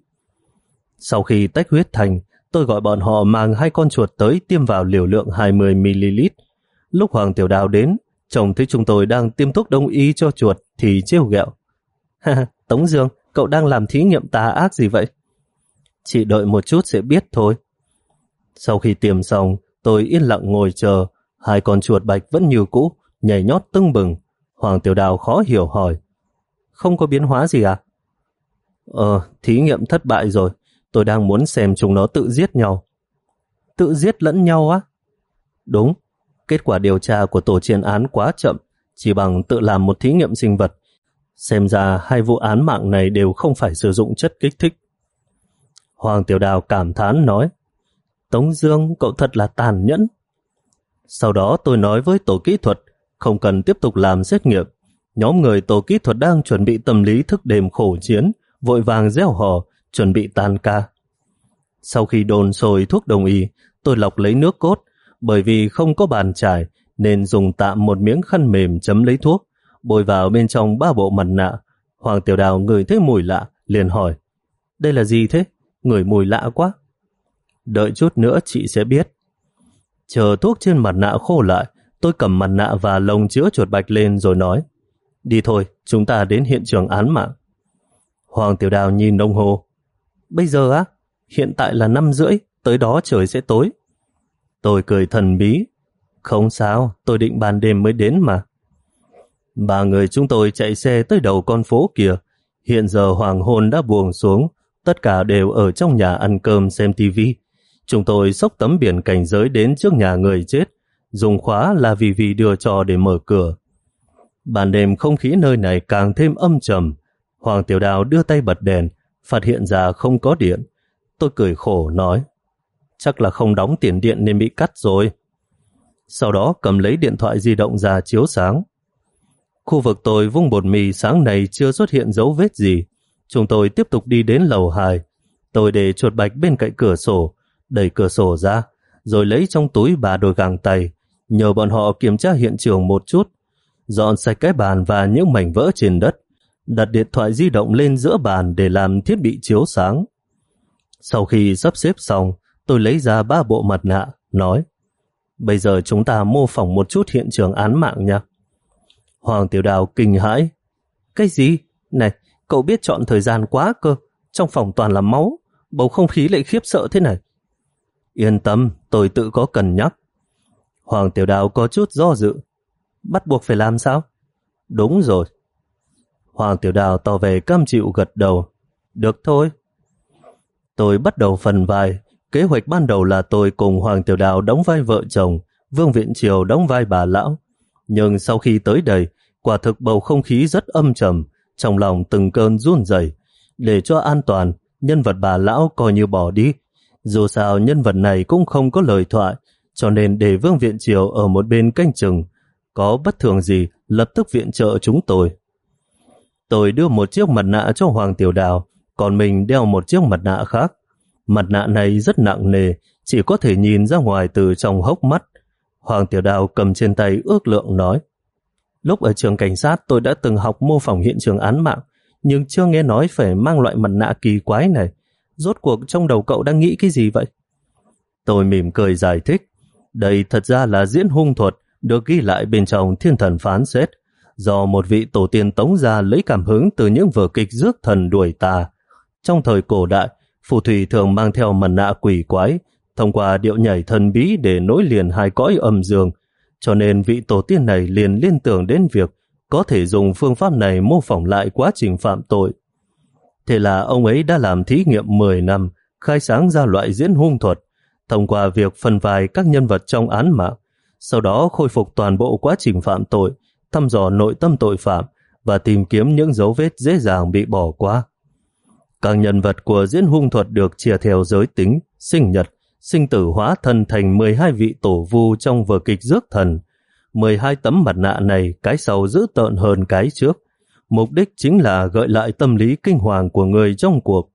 Sau khi tách huyết thành, tôi gọi bọn họ mang hai con chuột tới tiêm vào liều lượng hai mươi mi li lít. Lúc Hoàng Tiểu Đào đến, trông thấy chúng tôi đang tiêm thuốc đông y cho chuột thì trêu ghẹo: Ha, Tống Dương, cậu đang làm thí nghiệm tà ác gì vậy? Chị đợi một chút sẽ biết thôi. Sau khi tiêm xong, tôi yên lặng ngồi chờ. Hai con chuột bạch vẫn như cũ, nhảy nhót tưng bừng. Hoàng Tiểu Đào khó hiểu hỏi: Không có biến hóa gì à? Ờ, thí nghiệm thất bại rồi. Tôi đang muốn xem chúng nó tự giết nhau. Tự giết lẫn nhau á? Đúng. Kết quả điều tra của tổ chuyên án quá chậm, chỉ bằng tự làm một thí nghiệm sinh vật. Xem ra hai vụ án mạng này đều không phải sử dụng chất kích thích. Hoàng Tiểu Đào cảm thán nói: Tống Dương, cậu thật là tàn nhẫn. Sau đó tôi nói với tổ kỹ thuật không cần tiếp tục làm xét nghiệm. Nhóm người tổ kỹ thuật đang chuẩn bị tâm lý thức đêm khổ chiến, vội vàng reo hò, chuẩn bị tan ca. Sau khi đồn sôi thuốc đông y, tôi lọc lấy nước cốt. Bởi vì không có bàn chải nên dùng tạm một miếng khăn mềm chấm lấy thuốc, bôi vào bên trong ba bộ mặt nạ. Hoàng Tiểu Đào ngửi thấy mùi lạ, liền hỏi: Đây là gì thế? Ngửi mùi lạ quá. Đợi chút nữa chị sẽ biết. Chờ thuốc trên mặt nạ khô lại, tôi cầm mặt nạ và lồng chứa chuột bạch lên rồi nói: Đi thôi, chúng ta đến hiện trường án mạng. Hoàng Tiểu Đào nhìn đồng hồ: Bây giờ á? Hiện tại là năm rưỡi, tới đó trời sẽ tối. Tôi cười thần bí: Không sao, tôi định ban đêm mới đến mà. Ba người chúng tôi chạy xe tới đầu con phố kia. Hiện giờ hoàng hôn đã buông xuống, tất cả đều ở trong nhà ăn cơm xem tivi. Chúng tôi xốc tấm biển cảnh giới đến trước nhà người chết, dùng khóa là vì vì đưa cho để mở cửa. Ban đêm không khí nơi này càng thêm âm trầm. Hoàng Tiểu Đào đưa tay bật đèn, phát hiện ra không có điện. Tôi cười khổ nói, chắc là không đóng tiền điện nên bị cắt rồi. Sau đó cầm lấy điện thoại di động ra chiếu sáng. Khu vực tôi vung bột mì sáng này chưa xuất hiện dấu vết gì. Chúng tôi tiếp tục đi đến lầu hai. Tôi để chuột bạch bên cạnh cửa sổ, đẩy cửa sổ ra, rồi lấy trong túi ba đôi găng tay, nhờ bọn họ kiểm tra hiện trường một chút, dọn sạch cái bàn và những mảnh vỡ trên đất, đặt điện thoại di động lên giữa bàn để làm thiết bị chiếu sáng. Sau khi sắp xếp xong, tôi lấy ra ba bộ mặt nạ, nói, bây giờ chúng ta mô phỏng một chút hiện trường án mạng nha. Hoàng Tiểu Đào kinh hãi, cái gì? Này, cậu biết chọn thời gian quá cơ, trong phòng toàn là máu, bầu không khí lại khiếp sợ thế này. Yên tâm, tôi tự có cân nhắc. Hoàng Tiểu Đào có chút do dự, bắt buộc phải làm sao? Đúng rồi. Hoàng Tiểu Đào tỏ vẻ cam chịu gật đầu, được thôi. Tôi bắt đầu phần vai. Kế hoạch ban đầu là tôi cùng Hoàng Tiểu Đào đóng vai vợ chồng, Vương Viện Triều đóng vai bà lão. Nhưng sau khi tới đây, quả thực bầu không khí rất âm trầm, trong lòng từng cơn run rẩy. Để cho an toàn, nhân vật bà lão coi như bỏ đi. Dù sao nhân vật này cũng không có lời thoại, cho nên để Vương Viện Triều ở một bên canh chừng. Có bất thường gì, lập tức viện trợ chúng tôi. Tôi đưa một chiếc mặt nạ cho Hoàng Tiểu Đào, còn mình đeo một chiếc mặt nạ khác. Mặt nạ này rất nặng nề, chỉ có thể nhìn ra ngoài từ trong hốc mắt. Hoàng Tiểu Đào cầm trên tay ước lượng nói, lúc ở trường cảnh sát tôi đã từng học mô phỏng hiện trường án mạng, nhưng chưa nghe nói phải mang loại mặt nạ kỳ quái này. Rốt cuộc trong đầu cậu đang nghĩ cái gì vậy? Tôi mỉm cười giải thích, đây thật ra là diễn hung thuật được ghi lại bên trong Thiên Thần Phán Xét, do một vị tổ tiên Tống gia lấy cảm hứng từ những vở kịch rước thần đuổi tà. Trong thời cổ đại, phù thủy thường mang theo mặt nạ quỷ quái, thông qua điệu nhảy thần bí để nối liền hai cõi âm dương, cho nên vị tổ tiên này liền liên tưởng đến việc có thể dùng phương pháp này mô phỏng lại quá trình phạm tội. Thế là ông ấy đã làm thí nghiệm mười năm, khai sáng ra loại diễn hung thuật, thông qua việc phân vai các nhân vật trong án mạng, sau đó khôi phục toàn bộ quá trình phạm tội, thăm dò nội tâm tội phạm và tìm kiếm những dấu vết dễ dàng bị bỏ qua. Các nhân vật của diễn hung thuật được chia theo giới tính, sinh nhật, sinh tử hóa thân thành mười hai vị tổ vu trong vở kịch rước thần. mười hai tấm mặt nạ này cái sau dữ tợn hơn cái trước. Mục đích chính là gợi lại tâm lý kinh hoàng của người trong cuộc.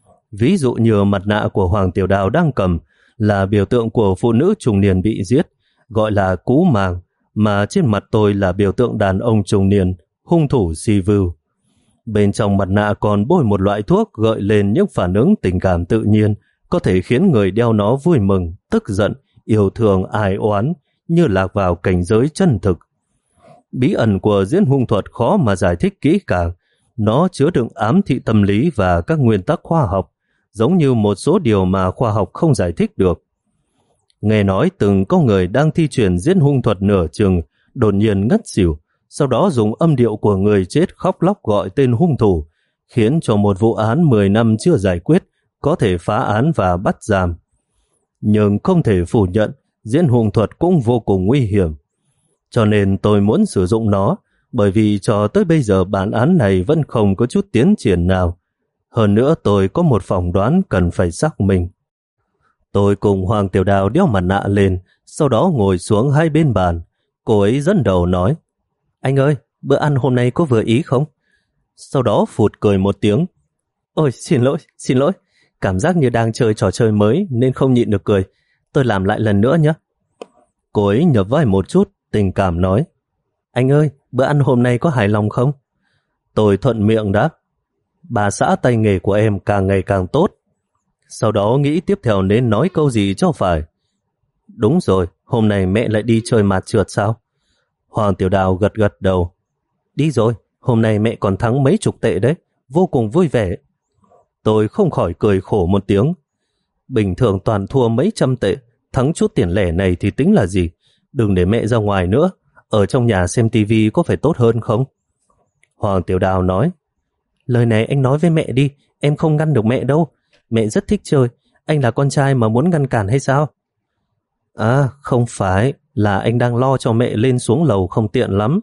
Ví dụ như mặt nạ của Hoàng Tiểu Đào đang cầm là biểu tượng của phụ nữ trung niên bị giết, gọi là cú màng, mà trên mặt tôi là biểu tượng đàn ông trung niên, hung thủ si vưu. Bên trong mặt nạ còn bôi một loại thuốc gợi lên những phản ứng tình cảm tự nhiên, có thể khiến người đeo nó vui mừng, tức giận, yêu thương, ai oán, như lạc vào cảnh giới chân thực. Bí ẩn của diễn hung thuật khó mà giải thích kỹ càng, nó chứa đựng ám thị tâm lý và các nguyên tắc khoa học, giống như một số điều mà khoa học không giải thích được. Nghe nói từng có người đang thi triển diễn hung thuật nửa chừng, đột nhiên ngất xỉu, sau đó dùng âm điệu của người chết khóc lóc gọi tên hung thủ, khiến cho một vụ án mười năm chưa giải quyết có thể phá án và bắt giam. Nhưng không thể phủ nhận, diễn hung thuật cũng vô cùng nguy hiểm. Cho nên tôi muốn sử dụng nó, bởi vì cho tới bây giờ bản án này vẫn không có chút tiến triển nào. Hơn nữa tôi có một phỏng đoán cần phải xác minh. Tôi cùng Hoàng Tiểu Đào đeo mặt nạ lên, sau đó ngồi xuống hai bên bàn. Cô ấy dẫn đầu nói, anh ơi, bữa ăn hôm nay có vừa ý không? Sau đó phụt cười một tiếng. Ôi, xin lỗi, xin lỗi. Cảm giác như đang chơi trò chơi mới nên không nhịn được cười. Tôi làm lại lần nữa nhé. Cô ấy nhập vai một chút, tình cảm nói, anh ơi, bữa ăn hôm nay có hài lòng không? Tôi thuận miệng đáp, bà xã tay nghề của em càng ngày càng tốt. Sau đó nghĩ tiếp theo nên nói câu gì cho phải. Đúng rồi, hôm nay mẹ lại đi chơi mạt trượt sao? Hoàng Tiểu Đào gật gật đầu. Đi rồi, hôm nay mẹ còn thắng mấy chục tệ đấy, vô cùng vui vẻ. Tôi không khỏi cười khổ một tiếng. Bình thường toàn thua mấy trăm tệ, thắng chút tiền lẻ này thì tính là gì? Đừng để mẹ ra ngoài nữa, ở trong nhà xem tivi có phải tốt hơn không? Hoàng Tiểu Đào nói, Lời này anh nói với mẹ đi, em không ngăn được mẹ đâu. Mẹ rất thích chơi, anh là con trai mà muốn ngăn cản hay sao? À, không phải, là anh đang lo cho mẹ lên xuống lầu không tiện lắm.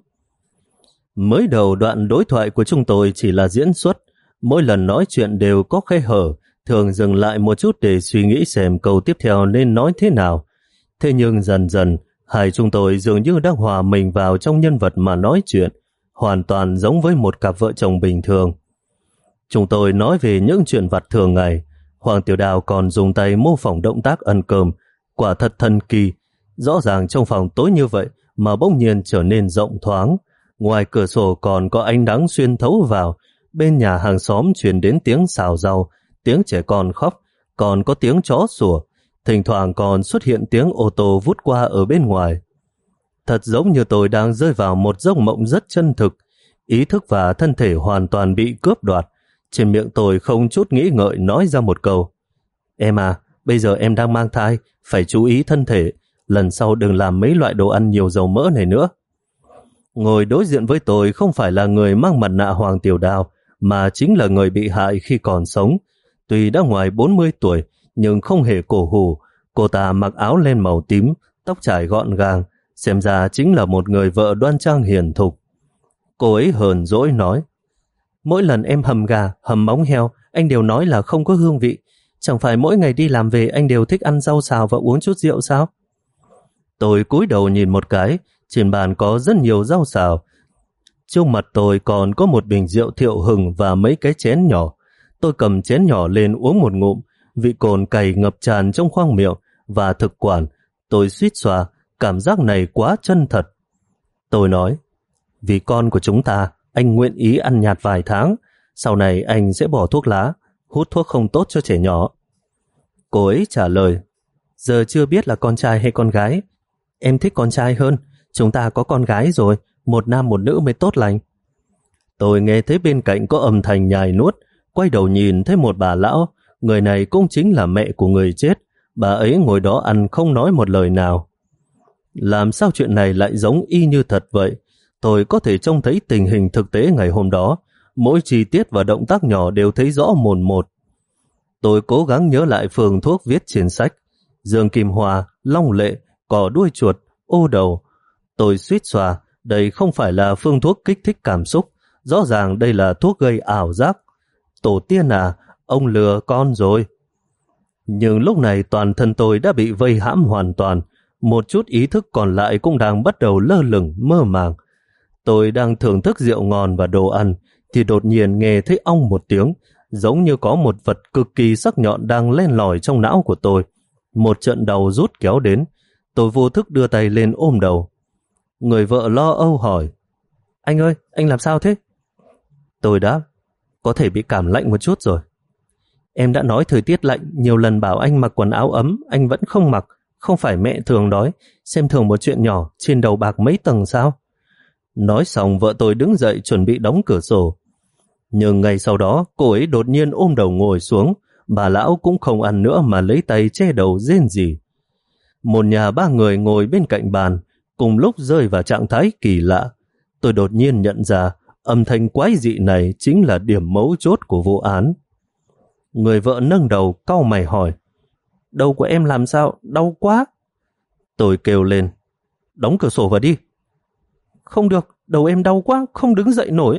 Mới đầu đoạn đối thoại của chúng tôi chỉ là diễn xuất, mỗi lần nói chuyện đều có khe hở, thường dừng lại một chút để suy nghĩ xem câu tiếp theo nên nói thế nào. Thế nhưng dần dần, hai chúng tôi dường như đang hòa mình vào trong nhân vật mà nói chuyện, hoàn toàn giống với một cặp vợ chồng bình thường. Chúng tôi nói về những chuyện vặt thường ngày, Hoàng Tiểu Đào còn dùng tay mô phỏng động tác ăn cơm, quả thật thần kỳ. Rõ ràng trong phòng tối như vậy mà bỗng nhiên trở nên rộng thoáng, ngoài cửa sổ còn có ánh nắng xuyên thấu vào, bên nhà hàng xóm truyền đến tiếng xào rau, tiếng trẻ con khóc, còn có tiếng chó sủa, thỉnh thoảng còn xuất hiện tiếng ô tô vút qua ở bên ngoài. Thật giống như tôi đang rơi vào một giấc mộng rất chân thực, ý thức và thân thể hoàn toàn bị cướp đoạt. Trên miệng tôi không chút nghĩ ngợi nói ra một câu: Em à, bây giờ em đang mang thai, phải chú ý thân thể, lần sau đừng làm mấy loại đồ ăn nhiều dầu mỡ này nữa. Ngồi đối diện với tôi không phải là người mang mặt nạ Hoàng Tiểu Đào, mà chính là người bị hại khi còn sống. Tuy đã ngoài bốn mươi tuổi, nhưng không hề cổ hủ. Cô ta mặc áo len màu tím, tóc trải gọn gàng, xem ra chính là một người vợ đoan trang hiền thục. Cô ấy hờn dỗi nói: Mỗi lần em hầm gà, hầm móng heo, anh đều nói là không có hương vị. Chẳng phải mỗi ngày đi làm về anh đều thích ăn rau xào và uống chút rượu sao? Tôi cúi đầu nhìn một cái, trên bàn có rất nhiều rau xào. Trước mặt tôi còn có một bình rượu Thiệu Hưng và mấy cái chén nhỏ. Tôi cầm chén nhỏ lên uống một ngụm, vị cồn cay ngập tràn trong khoang miệng và thực quản. Tôi suýt xoa, cảm giác này quá chân thật. Tôi nói: Vì con của chúng ta, anh nguyện ý ăn nhạt vài tháng, sau này anh sẽ bỏ thuốc lá, hút thuốc không tốt cho trẻ nhỏ. Cô ấy trả lời: Giờ chưa biết là con trai hay con gái. Em thích con trai hơn, chúng ta có con gái rồi, một nam một nữ mới tốt lành. Tôi nghe thấy bên cạnh có âm thanh nhai nuốt, quay đầu nhìn thấy một bà lão, người này cũng chính là mẹ của người chết. Bà ấy ngồi đó ăn không nói một lời nào. Làm sao chuyện này lại giống y như thật vậy? Tôi có thể trông thấy tình hình thực tế ngày hôm đó, mỗi chi tiết và động tác nhỏ đều thấy rõ mồn một. Tôi cố gắng nhớ lại phương thuốc viết trên sách: Dương Kim Hoa, Long Lệ, cỏ đuôi chuột, ô đầu. Tôi suýt xòa, đây không phải là phương thuốc kích thích cảm xúc, rõ ràng đây là thuốc gây ảo giác. Tổ tiên à, ông lừa con rồi. Nhưng lúc này toàn thân tôi đã bị vây hãm hoàn toàn, một chút ý thức còn lại cũng đang bắt đầu lơ lửng, mơ màng. Tôi đang thưởng thức rượu ngon và đồ ăn, thì đột nhiên nghe thấy ong một tiếng, giống như có một vật cực kỳ sắc nhọn đang len lỏi trong não của tôi. Một trận đầu rút kéo đến, tôi vô thức đưa tay lên ôm đầu. Người vợ lo âu hỏi: Anh ơi, anh làm sao thế? Tôi đáp: Có thể bị cảm lạnh một chút rồi. Em đã nói thời tiết lạnh, nhiều lần bảo anh mặc quần áo ấm, anh vẫn không mặc. Không phải mẹ thường nói, xem thường một chuyện nhỏ, trên đầu bạc mấy tầng sao? Nói xong vợ tôi đứng dậy chuẩn bị đóng cửa sổ. Nhưng ngay sau đó cô ấy đột nhiên ôm đầu ngồi xuống. Bà lão cũng không ăn nữa mà lấy tay che đầu rên rỉ. Một nhà ba người ngồi bên cạnh bàn, cùng lúc rơi vào trạng thái kỳ lạ. Tôi đột nhiên nhận ra âm thanh quái dị này chính là điểm mấu chốt của vụ án. Người vợ nâng đầu cau mày hỏi: Đầu của em làm sao? Đau quá. Tôi kêu lên: Đóng cửa sổ vào đi. Không được, đầu em đau quá, không đứng dậy nổi.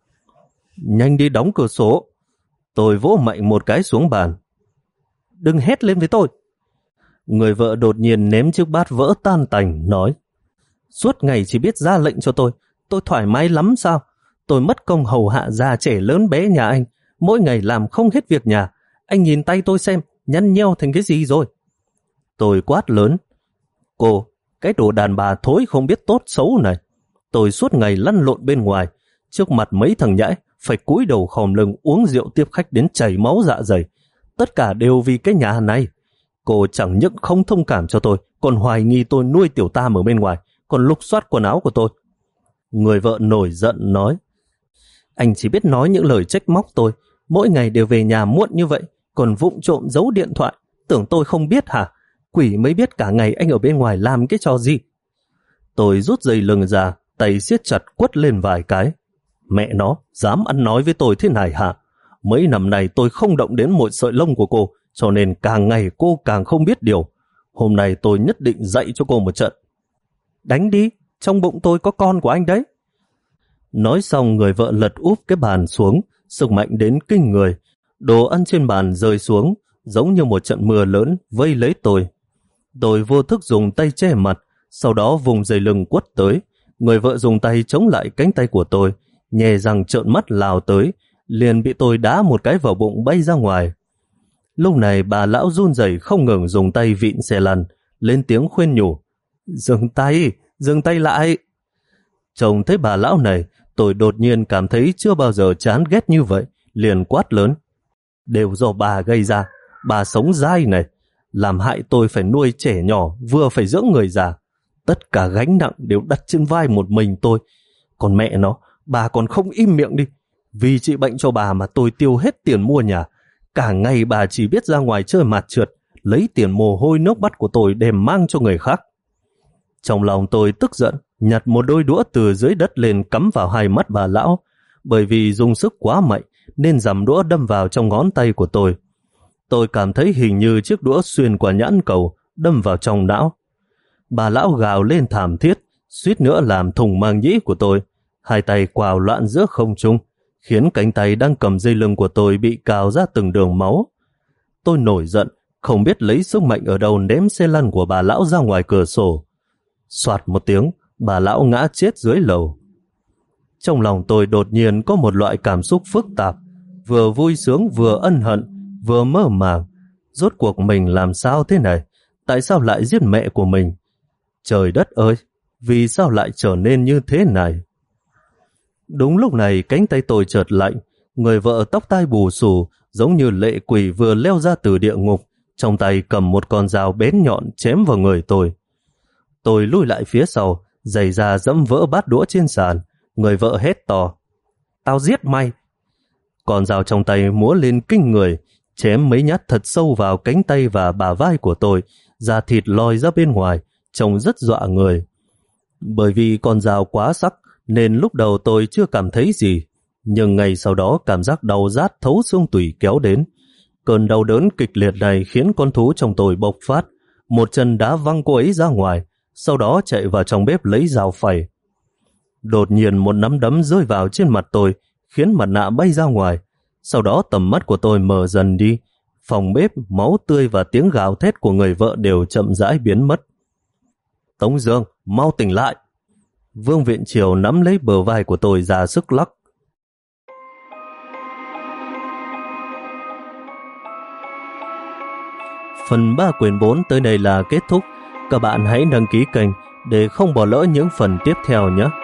Nhanh đi đóng cửa sổ. Tôi vỗ mạnh một cái xuống bàn. Đừng hét lên với tôi. Người vợ đột nhiên ném chiếc bát vỡ tan tành, nói: Suốt ngày chỉ biết ra lệnh cho tôi, tôi thoải mái lắm sao? Tôi mất công hầu hạ già trẻ lớn bé nhà anh, mỗi ngày làm không hết việc nhà. Anh nhìn tay tôi xem, nhăn nheo thành cái gì rồi? Tôi quát lớn: Cô, cái đồ đàn bà thối không biết tốt xấu này. Tôi suốt ngày lăn lộn bên ngoài, trước mặt mấy thằng nhãi, phải cúi đầu khom lưng uống rượu tiếp khách đến chảy máu dạ dày. Tất cả đều vì cái nhà này. Cô chẳng những không thông cảm cho tôi, còn hoài nghi tôi nuôi tiểu tam ở bên ngoài, còn lục soát quần áo của tôi. Người vợ nổi giận nói: Anh chỉ biết nói những lời trách móc tôi, mỗi ngày đều về nhà muộn như vậy, còn vụng trộm giấu điện thoại, tưởng tôi không biết hả? Quỷ mới biết cả ngày anh ở bên ngoài làm cái trò gì. Tôi rút dây lưng ra, tay siết chặt quất lên vài cái. Mẹ nó, dám ăn nói với tôi thế này hả? Mấy năm nay tôi không động đến một sợi lông của cô, cho nên càng ngày cô càng không biết điều. Hôm nay tôi nhất định dạy cho cô một trận. Đánh đi, trong bụng tôi có con của anh đấy. Nói xong người vợ lật úp cái bàn xuống, sức mạnh đến kinh người. Đồ ăn trên bàn rơi xuống, giống như một trận mưa lớn vây lấy tôi. Tôi vô thức dùng tay che mặt, sau đó vùng dây lưng quất tới. Người vợ dùng tay chống lại cánh tay của tôi, nhè răng trợn mắt lao tới, liền bị tôi đá một cái vào bụng bay ra ngoài. Lúc này bà lão run rẩy không ngừng dùng tay vịn xe lăn, lên tiếng khuyên nhủ. Dừng tay, dừng tay lại. Trông thấy bà lão này, tôi đột nhiên cảm thấy chưa bao giờ chán ghét như vậy, liền quát lớn. Đều do bà gây ra, bà sống dai này, làm hại tôi phải nuôi trẻ nhỏ, vừa phải dưỡng người già. Tất cả gánh nặng đều đặt trên vai một mình tôi. Còn mẹ nó, bà còn không im miệng đi. Vì trị bệnh cho bà mà tôi tiêu hết tiền mua nhà. Cả ngày bà chỉ biết ra ngoài chơi mạt trượt, lấy tiền mồ hôi nước mắt của tôi đem mang cho người khác. Trong lòng tôi tức giận, nhặt một đôi đũa từ dưới đất lên cắm vào hai mắt bà lão. Bởi vì dùng sức quá mạnh nên dằm đũa đâm vào trong ngón tay của tôi. Tôi cảm thấy hình như chiếc đũa xuyên qua nhãn cầu, đâm vào trong não. Bà lão gào lên thảm thiết, suýt nữa làm thủng màng nhĩ của tôi. Hai tay quào loạn giữa không trung, khiến cánh tay đang cầm dây lưng của tôi bị cào ra từng đường máu. Tôi nổi giận, không biết lấy sức mạnh ở đâu ném xe lăn của bà lão ra ngoài cửa sổ. Soạt một tiếng, bà lão ngã chết dưới lầu. Trong lòng tôi đột nhiên có một loại cảm xúc phức tạp, vừa vui sướng vừa ân hận, vừa mơ màng. Rốt cuộc mình làm sao thế này? Tại sao lại giết mẹ của mình? Trời đất ơi, vì sao lại trở nên như thế này? Đúng lúc này cánh tay tôi chợt lạnh, người vợ tóc tai bù xù giống như lệ quỷ vừa leo ra từ địa ngục, trong tay cầm một con dao bén nhọn chém vào người tôi. Tôi lùi lại phía sau, giày da dẫm vỡ bát đũa trên sàn. Người vợ hét to. Tao giết mày! Con dao trong tay múa lên kinh người, chém mấy nhát thật sâu vào cánh tay và bả vai của tôi, da thịt lòi ra bên ngoài, trông rất dọa người. Bởi vì con dao quá sắc nên lúc đầu tôi chưa cảm thấy gì, nhưng ngay sau đó cảm giác đau rát thấu xương tủy kéo đến. Cơn đau đớn kịch liệt này khiến con thú trong tôi bộc phát, một chân đá văng cô ấy ra ngoài, sau đó chạy vào trong bếp lấy dao phẩy. Đột nhiên một nắm đấm rơi vào trên mặt tôi, khiến mặt nạ bay ra ngoài. Sau đó tầm mắt của tôi mờ dần đi. Phòng bếp, máu tươi và tiếng gào thét của người vợ đều chậm rãi biến mất. Tống Dương, mau tỉnh lại! Vương Viện Triều nắm lấy bờ vai của tôi ra sức lắc. Phần ba quyển bốn tới đây là kết thúc. Các bạn hãy đăng ký kênh để không bỏ lỡ những phần tiếp theo nhé.